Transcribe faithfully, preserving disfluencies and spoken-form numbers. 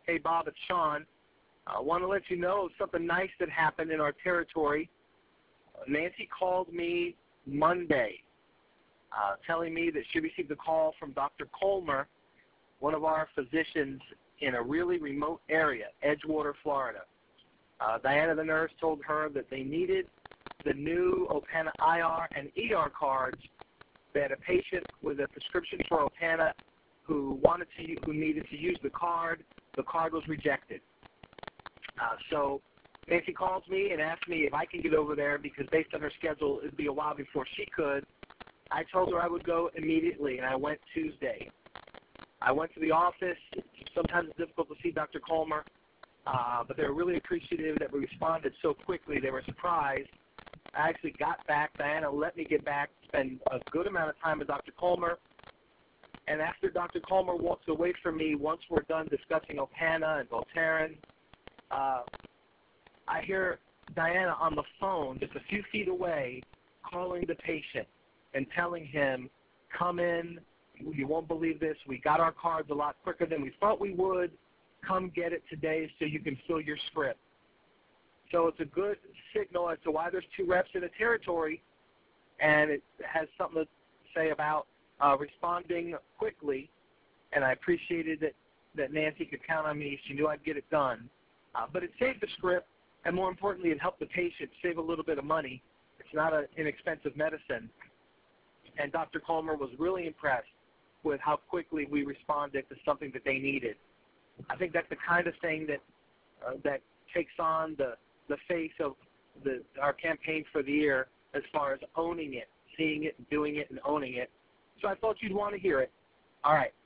Hey, Bob, it's Sean. I want to let you know of something nice that happened in our territory. Uh, Nancy called me Monday uh, telling me that she received a call from Doctor Colmer, one of our physicians in a really remote area, Edgewater, Florida. Uh, Diana, the nurse, told her that they needed the new Opana I R and E R cards. They had a patient with a prescription for Opana who wanted to, who needed to use the card. The card was rejected. Uh, so Nancy calls me and asks me if I can get over there because based on her schedule, it would be a while before she could. I told her I would go immediately, and I went Tuesday. I went to the office. Sometimes it's difficult to see Doctor Colmer, uh, but they were really appreciative that we responded so quickly. They were surprised. I actually got back. Diana let me get back, spend a good amount of time with Doctor Colmer. And after Doctor Colmer walks away from me, once we're done discussing Opana and Voltaren, uh, I hear Diana on the phone just a few feet away calling the patient and telling him, come in, you won't believe this, we got our cards a lot quicker than we thought we would, come get it today so you can fill your script. So it's a good signal as to why there's two reps in a territory, and it has something to say about uh, responding quickly, and I appreciated that, that Nancy could count on me. She knew I'd get it done. Uh, but it saved the script, and more importantly, it helped the patient save a little bit of money. It's not an inexpensive medicine. And Doctor Colmer was really impressed with how quickly we responded to something that they needed. I think that's the kind of thing that uh, that takes on the, the face of the, our campaign for the year as far as owning it, seeing it, and doing it, and owning it. So I thought you'd want to hear it. All right.